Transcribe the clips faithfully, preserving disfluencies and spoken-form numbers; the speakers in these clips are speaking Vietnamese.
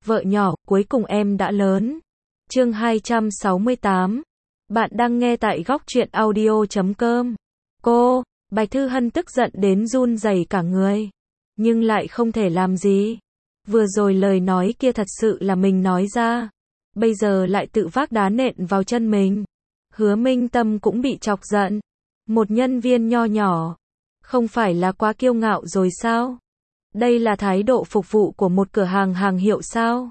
Vợ nhỏ, cuối cùng em đã lớn. Chương hai trăm sáu mươi tám. Bạn đang nghe tại góc truyện audio chấm com. Cô, Bạch Thư Hân tức giận đến run rẩy cả người. Nhưng lại không thể làm gì. Vừa rồi lời nói kia thật sự là mình nói ra. Bây giờ lại tự vác đá nện vào chân mình. Hứa Minh Tâm cũng bị chọc giận. Một nhân viên nho nhỏ. Không phải là quá kiêu ngạo rồi sao? Đây là thái độ phục vụ của một cửa hàng hàng hiệu sao?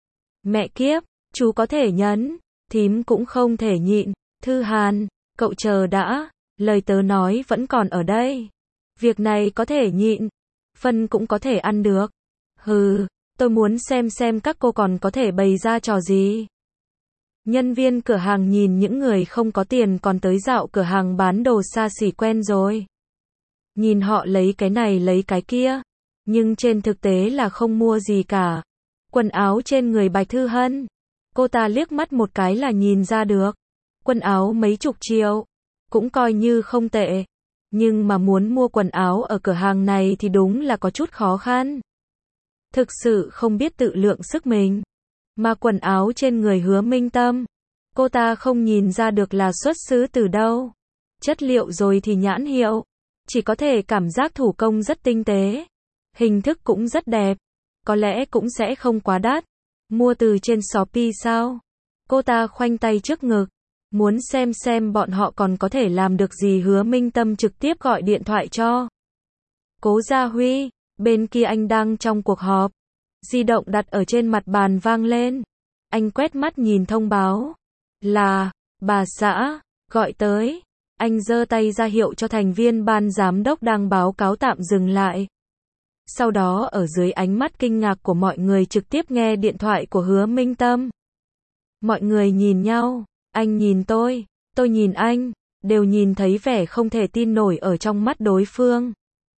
Mẹ kiếp, chú có thể nhẫn, thím cũng không thể nhịn. Thư Hàn, cậu chờ đã, lời tớ nói vẫn còn ở đây. Việc này có thể nhịn, phân cũng có thể ăn được. Hừ, tôi muốn xem xem các cô còn có thể bày ra trò gì. Nhân viên cửa hàng nhìn những người không có tiền còn tới dạo cửa hàng bán đồ xa xỉ quen rồi. Nhìn họ lấy cái này lấy cái kia, nhưng trên thực tế là không mua gì cả. Quần áo trên người Bạch Thư Hân, cô ta liếc mắt một cái là nhìn ra được. Quần áo mấy chục triệu, cũng coi như không tệ. Nhưng mà muốn mua quần áo ở cửa hàng này thì đúng là có chút khó khăn. Thực sự không biết tự lượng sức mình. Mà quần áo trên người Hứa Minh Tâm, cô ta không nhìn ra được là xuất xứ từ đâu. Chất liệu rồi thì nhãn hiệu, chỉ có thể cảm giác thủ công rất tinh tế. Hình thức cũng rất đẹp, có lẽ cũng sẽ không quá đắt. Mua từ trên Shopee sao? Cô ta khoanh tay trước ngực, muốn xem xem bọn họ còn có thể làm được gì. Hứa Minh Tâm trực tiếp gọi điện thoại cho Cố Gia Huy, bên kia anh đang trong cuộc họp. Di động đặt ở trên mặt bàn vang lên. Anh quét mắt nhìn thông báo. Là, bà xã, gọi tới. Anh giơ tay ra hiệu cho thành viên ban giám đốc đang báo cáo tạm dừng lại. Sau đó ở dưới ánh mắt kinh ngạc của mọi người trực tiếp nghe điện thoại của Hứa Minh Tâm. Mọi người nhìn nhau, anh nhìn tôi, tôi nhìn anh, đều nhìn thấy vẻ không thể tin nổi ở trong mắt đối phương.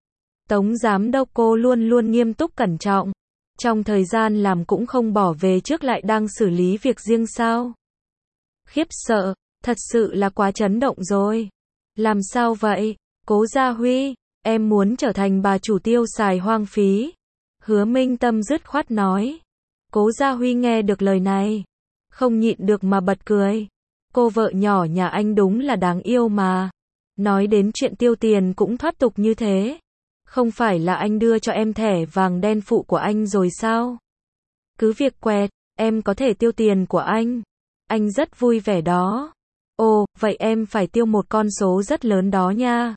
Tống giám đốc cô luôn luôn nghiêm túc cẩn trọng. Trong thời gian làm cũng không bỏ về trước lại đang xử lý việc riêng sao? Khiếp sợ, thật sự là quá chấn động rồi. Làm sao vậy? Cố Gia Huy, em muốn trở thành bà chủ tiêu xài hoang phí. Hứa Minh Tâm dứt khoát nói. Cố Gia Huy nghe được lời này, không nhịn được mà bật cười. Cô vợ nhỏ nhà anh đúng là đáng yêu mà. Nói đến chuyện tiêu tiền cũng thoát tục như thế. Không phải là anh đưa cho em thẻ vàng đen phụ của anh rồi sao? Cứ việc quẹt, em có thể tiêu tiền của anh. Anh rất vui vẻ đó. Ồ, vậy em phải tiêu một con số rất lớn đó nha.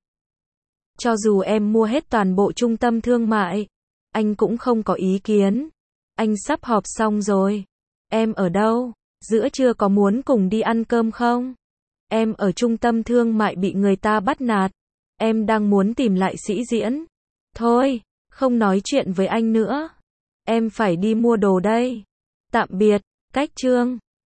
Cho dù em mua hết toàn bộ trung tâm thương mại, anh cũng không có ý kiến. Anh sắp họp xong rồi. Em ở đâu? Giữa trưa có muốn cùng đi ăn cơm không? Em ở trung tâm thương mại bị người ta bắt nạt. Em đang muốn tìm lại Sĩ Diễn. Thôi, không nói chuyện với anh nữa. Em phải đi mua đồ đây. Tạm biệt, cách chương.